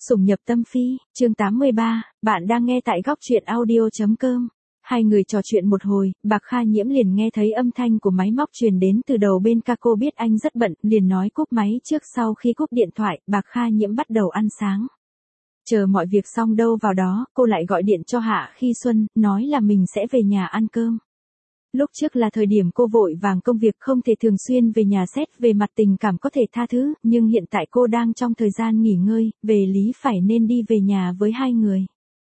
Sủng nhập tâm phi, chương 83, bạn đang nghe tại góc truyện audio.com. Hai người trò chuyện một hồi, Bạc Kha Nhiễm liền nghe thấy âm thanh của máy móc truyền đến từ đầu bên ca. Cô biết anh rất bận, liền nói cúp máy trước. Sau khi cúp điện thoại, Bạc Kha Nhiễm bắt đầu ăn sáng. Chờ mọi việc xong đâu vào đó, cô lại gọi điện cho Hạ Khi Xuân, nói là mình sẽ về nhà ăn cơm. Lúc trước là thời điểm cô vội vàng công việc không thể thường xuyên về nhà, xét về mặt tình cảm có thể tha thứ, nhưng hiện tại cô đang trong thời gian nghỉ ngơi, về lý phải nên đi về nhà với hai người.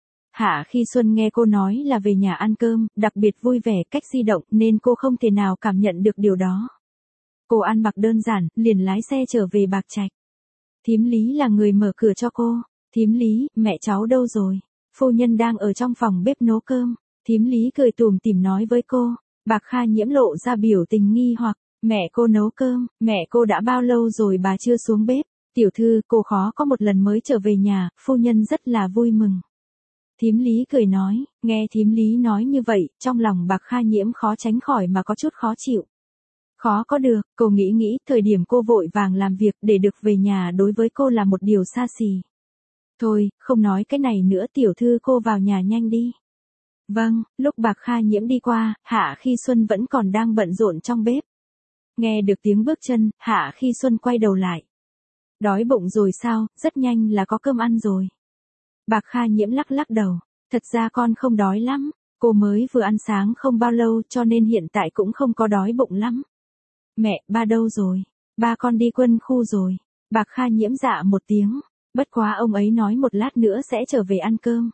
Hạ Khi Xuân nghe cô nói là về nhà ăn cơm, đặc biệt vui vẻ cách di động nên cô không thể nào cảm nhận được điều đó. Cô ăn mặc đơn giản, liền lái xe trở về Bạc Trạch. Thím Lý là người mở cửa cho cô. Thím Lý, mẹ cháu đâu rồi? Phu nhân đang ở trong phòng bếp nấu cơm. Thím Lý cười tủm tỉm nói với cô. Bạc Kha Nhiễm lộ ra biểu tình nghi hoặc, mẹ cô nấu cơm, mẹ cô đã bao lâu rồi bà chưa xuống bếp? Tiểu thư, cô khó có một lần mới trở về nhà, phu nhân rất là vui mừng. Thím Lý cười nói, nghe thím Lý nói như vậy, trong lòng Bạc Kha Nhiễm khó tránh khỏi mà có chút khó chịu. Khó có được, cô nghĩ, thời điểm cô vội vàng làm việc để được về nhà đối với cô là một điều xa xỉ. Thôi, không nói cái này nữa, tiểu thư cô vào nhà nhanh đi. Vâng, lúc Bạc Kha Nhiễm đi qua, Hạ Khi Xuân vẫn còn đang bận rộn trong bếp. Nghe được tiếng bước chân, Hạ Khi Xuân quay đầu lại. Đói bụng rồi sao, rất nhanh là có cơm ăn rồi. Bạc Kha Nhiễm lắc lắc đầu, thật ra con không đói lắm, cô mới vừa ăn sáng không bao lâu cho nên hiện tại cũng không có đói bụng lắm. Mẹ, ba đâu rồi? Ba con đi quân khu rồi. Bạc Kha Nhiễm dạ một tiếng, bất quá ông ấy nói một lát nữa sẽ trở về ăn cơm.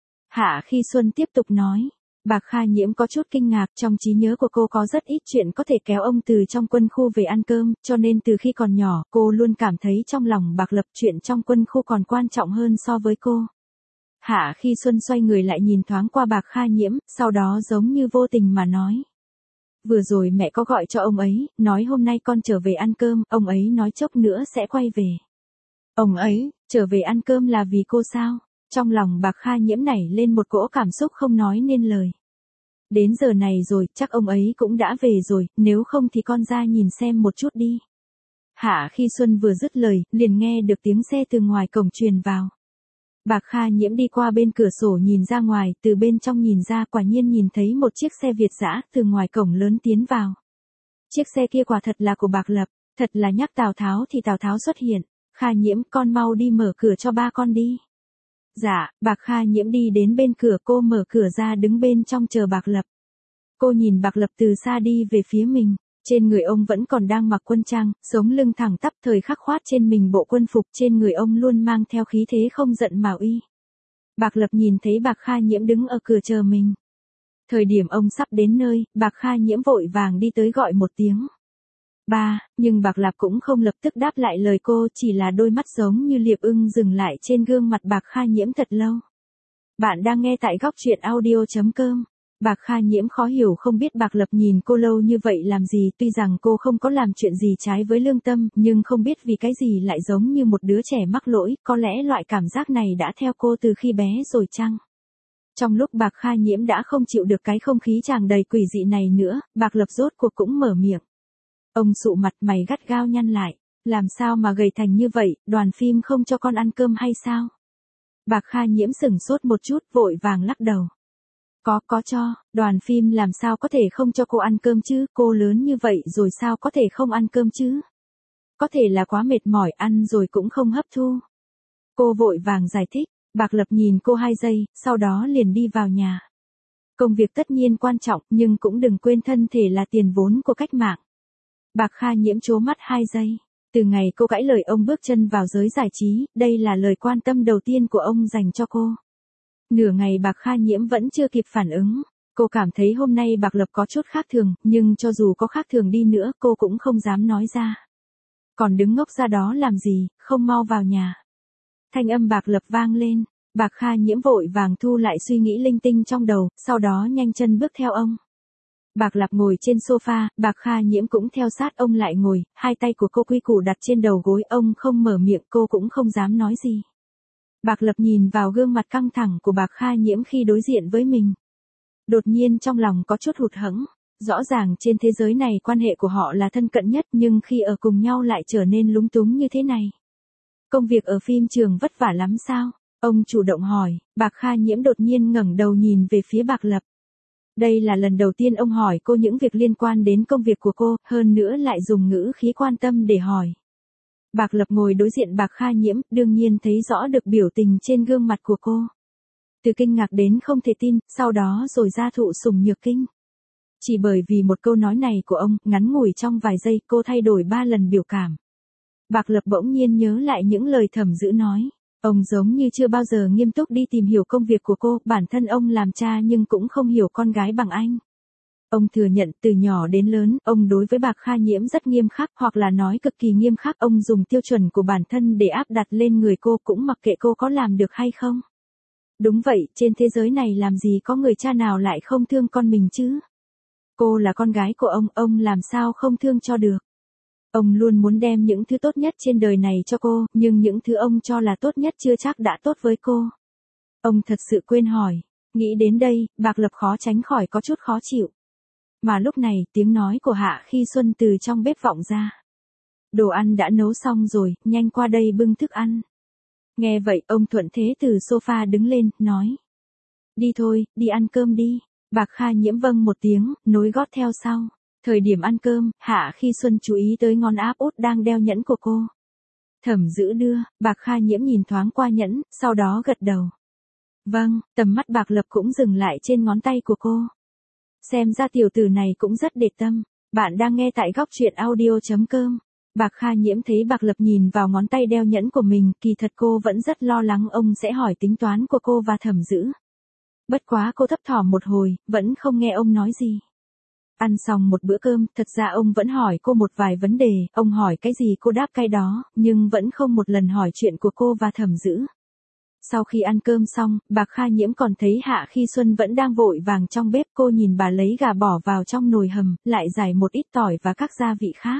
Hạ Khi Xuân tiếp tục nói, Bạc Kha Nhiễm có chút kinh ngạc, trong trí nhớ của cô có rất ít chuyện có thể kéo ông từ trong quân khu về ăn cơm, cho nên từ khi còn nhỏ, cô luôn cảm thấy trong lòng Bạc Lập chuyện trong quân khu còn quan trọng hơn so với cô. Hạ Khi Xuân xoay người lại nhìn thoáng qua Bạc Kha Nhiễm, sau đó giống như vô tình mà nói. Vừa rồi mẹ có gọi cho ông ấy, nói hôm nay con trở về ăn cơm, ông ấy nói chốc nữa sẽ quay về. Ông ấy, trở về ăn cơm là vì cô sao? Trong lòng Bạc Kha Nhiễm nảy lên một cỗ cảm xúc không nói nên lời. Đến giờ này rồi, chắc ông ấy cũng đã về rồi, nếu không thì con ra nhìn xem một chút đi. Hạ Khi Xuân vừa dứt lời, liền nghe được tiếng xe từ ngoài cổng truyền vào. Bạc Kha Nhiễm đi qua bên cửa sổ nhìn ra ngoài, từ bên trong nhìn ra quả nhiên nhìn thấy một chiếc xe Việt dã từ ngoài cổng lớn tiến vào. Chiếc xe kia quả thật là của Bạc Lập, thật là nhắc Tào Tháo thì Tào Tháo xuất hiện. Kha Nhiễm, con mau đi mở cửa cho ba con đi. Dạ, Bạc Kha Nhiễm đi đến bên cửa, cô mở cửa ra đứng bên trong chờ Bạc Lập. Cô nhìn Bạc Lập từ xa đi về phía mình, trên người ông vẫn còn đang mặc quân trang, sống lưng thẳng tắp, thời khắc khoát trên mình bộ quân phục, trên người ông luôn mang theo khí thế không giận mà uy. Bạc Lập nhìn thấy Bạc Kha Nhiễm đứng ở cửa chờ mình. Thời điểm ông sắp đến nơi, Bạc Kha Nhiễm vội vàng đi tới gọi một tiếng. Ba, nhưng Bạc Lập cũng không lập tức đáp lại lời cô, chỉ là đôi mắt giống như liệp ưng dừng lại trên gương mặt Bạc Kha Nhiễm thật lâu. Bạn đang nghe tại góc truyện audio.com. Bạc Kha Nhiễm khó hiểu không biết Bạc Lập nhìn cô lâu như vậy làm gì, tuy rằng cô không có làm chuyện gì trái với lương tâm, nhưng không biết vì cái gì lại giống như một đứa trẻ mắc lỗi, có lẽ loại cảm giác này đã theo cô từ khi bé rồi chăng? Trong lúc Bạc Kha Nhiễm đã không chịu được cái không khí tràn đầy quỷ dị này nữa, Bạc Lập rốt cuộc cũng mở miệng. Ông sụ mặt, mày gắt gao nhăn lại, làm sao mà gầy thành như vậy, đoàn phim không cho con ăn cơm hay sao? Bạc Kha Nhiễm sửng sốt một chút, vội vàng lắc đầu. Có cho, đoàn phim làm sao có thể không cho cô ăn cơm chứ, cô lớn như vậy rồi sao có thể không ăn cơm chứ? Có thể là quá mệt mỏi, ăn rồi cũng không hấp thu. Cô vội vàng giải thích, Bạc Lập nhìn cô 2 giây, sau đó liền đi vào nhà. Công việc tất nhiên quan trọng, nhưng cũng đừng quên thân thể là tiền vốn của cách mạng. Bạc Kha Nhiễm trố mắt 2 giây. Từ ngày cô cãi lời ông bước chân vào giới giải trí, đây là lời quan tâm đầu tiên của ông dành cho cô. Nửa ngày Bạc Kha Nhiễm vẫn chưa kịp phản ứng. Cô cảm thấy hôm nay Bạc Lập có chút khác thường, nhưng cho dù có khác thường đi nữa cô cũng không dám nói ra. Còn đứng ngốc ra đó làm gì, không mau vào nhà. Thanh âm Bạc Lập vang lên, Bạc Kha Nhiễm vội vàng thu lại suy nghĩ linh tinh trong đầu, sau đó nhanh chân bước theo ông. Bạc Lập ngồi trên sofa, Bạc Kha Nhiễm cũng theo sát ông lại ngồi, hai tay của cô quy củ đặt trên đầu gối, ông không mở miệng cô cũng không dám nói gì. Bạc Lập nhìn vào gương mặt căng thẳng của Bạc Kha Nhiễm khi đối diện với mình. Đột nhiên trong lòng có chút hụt hẫng, rõ ràng trên thế giới này quan hệ của họ là thân cận nhất nhưng khi ở cùng nhau lại trở nên lúng túng như thế này. Công việc ở phim trường vất vả lắm sao? Ông chủ động hỏi. Bạc Kha Nhiễm đột nhiên ngẩng đầu nhìn về phía Bạc Lập. Đây là lần đầu tiên ông hỏi cô những việc liên quan đến công việc của cô, hơn nữa lại dùng ngữ khí quan tâm để hỏi. Bạc Lập ngồi đối diện Bạc Kha Nhiễm, đương nhiên thấy rõ được biểu tình trên gương mặt của cô. Từ kinh ngạc đến không thể tin, sau đó rồi ra thụ sủng nhược kinh. Chỉ bởi vì một câu nói này của ông, ngắn ngủi trong vài giây, cô thay đổi 3 lần biểu cảm. Bạc Lập bỗng nhiên nhớ lại những lời Thẩm Dữ nói. Ông giống như chưa bao giờ nghiêm túc đi tìm hiểu công việc của cô, bản thân ông làm cha nhưng cũng không hiểu con gái bằng anh. Ông thừa nhận từ nhỏ đến lớn, ông đối với Bạc Kha Nhiễm rất nghiêm khắc, hoặc là nói cực kỳ nghiêm khắc. Ông dùng tiêu chuẩn của bản thân để áp đặt lên người cô, cũng mặc kệ cô có làm được hay không. Đúng vậy, trên thế giới này làm gì có người cha nào lại không thương con mình chứ? Cô là con gái của ông làm sao không thương cho được? Ông luôn muốn đem những thứ tốt nhất trên đời này cho cô, nhưng những thứ ông cho là tốt nhất chưa chắc đã tốt với cô. Ông thật sự quên hỏi. Nghĩ đến đây, Bạc Lập khó tránh khỏi có chút khó chịu. Mà lúc này, tiếng nói của Hạ Khi Xuân từ trong bếp vọng ra. Đồ ăn đã nấu xong rồi, nhanh qua đây bưng thức ăn. Nghe vậy, ông thuận thế từ sofa đứng lên, nói. Đi thôi, đi ăn cơm đi. Bạc Kha Nhiễm vâng một tiếng, nối gót theo sau. Thời điểm ăn cơm, Hạ Khi Xuân chú ý tới ngón áp út đang đeo nhẫn của cô. Thẩm Dữ đưa, Bạc Kha Nhiễm nhìn thoáng qua nhẫn, sau đó gật đầu. Vâng, tầm mắt Bạc Lập cũng dừng lại trên ngón tay của cô. Xem ra tiểu tử này cũng rất để tâm. Bạn đang nghe tại góc truyện audio.com. Bạc Kha Nhiễm thấy Bạc Lập nhìn vào ngón tay đeo nhẫn của mình, kỳ thật cô vẫn rất lo lắng ông sẽ hỏi tính toán của cô và Thẩm Dữ. Bất quá cô thấp thỏm một hồi, vẫn không nghe ông nói gì. Ăn xong một bữa cơm, thật ra ông vẫn hỏi cô một vài vấn đề, ông hỏi cái gì cô đáp cái đó, nhưng vẫn không một lần hỏi chuyện của cô và Thẩm Dữ. Sau khi ăn cơm xong, Bạc Kha Nhiễm còn thấy Hạ Khi Xuân vẫn đang vội vàng trong bếp, cô nhìn bà lấy gà bỏ vào trong nồi hầm, lại rải một ít tỏi và các gia vị khác.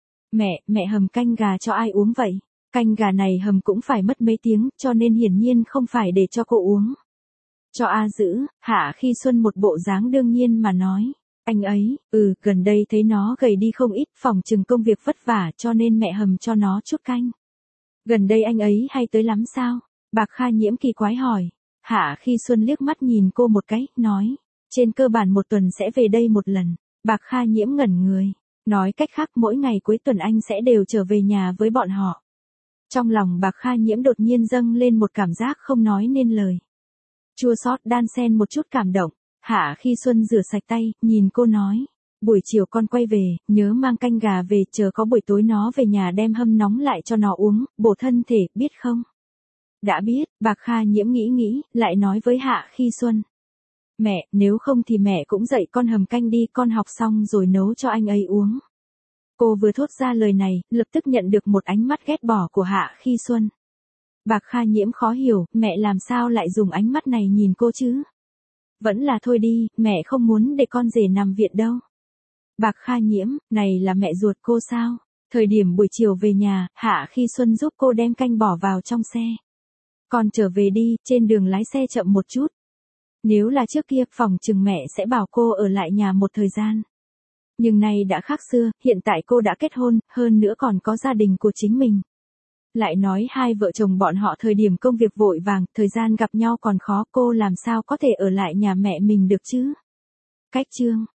Mẹ hầm canh gà cho ai uống vậy? Canh gà này hầm cũng phải mất mấy tiếng, cho nên hiển nhiên không phải để cho cô uống. Cho A Dữ, Hạ Khi Xuân một bộ dáng đương nhiên mà nói. Anh ấy, gần đây thấy nó gầy đi không ít, phòng chừng công việc vất vả cho nên mẹ hầm cho nó chút canh. Gần đây anh ấy hay tới lắm sao? Bạc Kha Nhiễm kỳ quái hỏi. Hạ Khi Xuân liếc mắt nhìn cô một cái, nói. Trên cơ bản một tuần sẽ về đây một lần. Bạc Kha Nhiễm ngẩn người. Nói cách khác mỗi ngày cuối tuần anh sẽ đều trở về nhà với bọn họ. Trong lòng Bạc Kha Nhiễm đột nhiên dâng lên một cảm giác không nói nên lời. Chua xót đan xen một chút cảm động. Hạ Khi Xuân rửa sạch tay, nhìn cô nói. Buổi chiều con quay về, nhớ mang canh gà về, chờ có buổi tối nó về nhà đem hâm nóng lại cho nó uống, bổ thân thể, biết không? Đã biết, Bạc Kha Nhiễm nghĩ, lại nói với Hạ Khi Xuân. Mẹ, nếu không thì mẹ cũng dạy con hầm canh đi, con học xong rồi nấu cho anh ấy uống. Cô vừa thốt ra lời này, lập tức nhận được một ánh mắt ghét bỏ của Hạ Khi Xuân. Bạc Kha Nhiễm khó hiểu, mẹ làm sao lại dùng ánh mắt này nhìn cô chứ? Vẫn là thôi đi, mẹ không muốn để con rể nằm viện đâu. Bạc Kha Nhiễm, này là mẹ ruột cô sao? Thời điểm buổi chiều về nhà, Hạ Khi Xuân giúp cô đem canh bỏ vào trong xe. Con trở về đi, trên đường lái xe chậm một chút. Nếu là trước kia, phòng chừng mẹ sẽ bảo cô ở lại nhà một thời gian. Nhưng nay đã khác xưa, hiện tại cô đã kết hôn, hơn nữa còn có gia đình của chính mình. Lại nói hai vợ chồng bọn họ thời điểm công việc vội vàng, thời gian gặp nhau còn khó, cô làm sao có thể ở lại nhà mẹ mình được chứ? Cách chương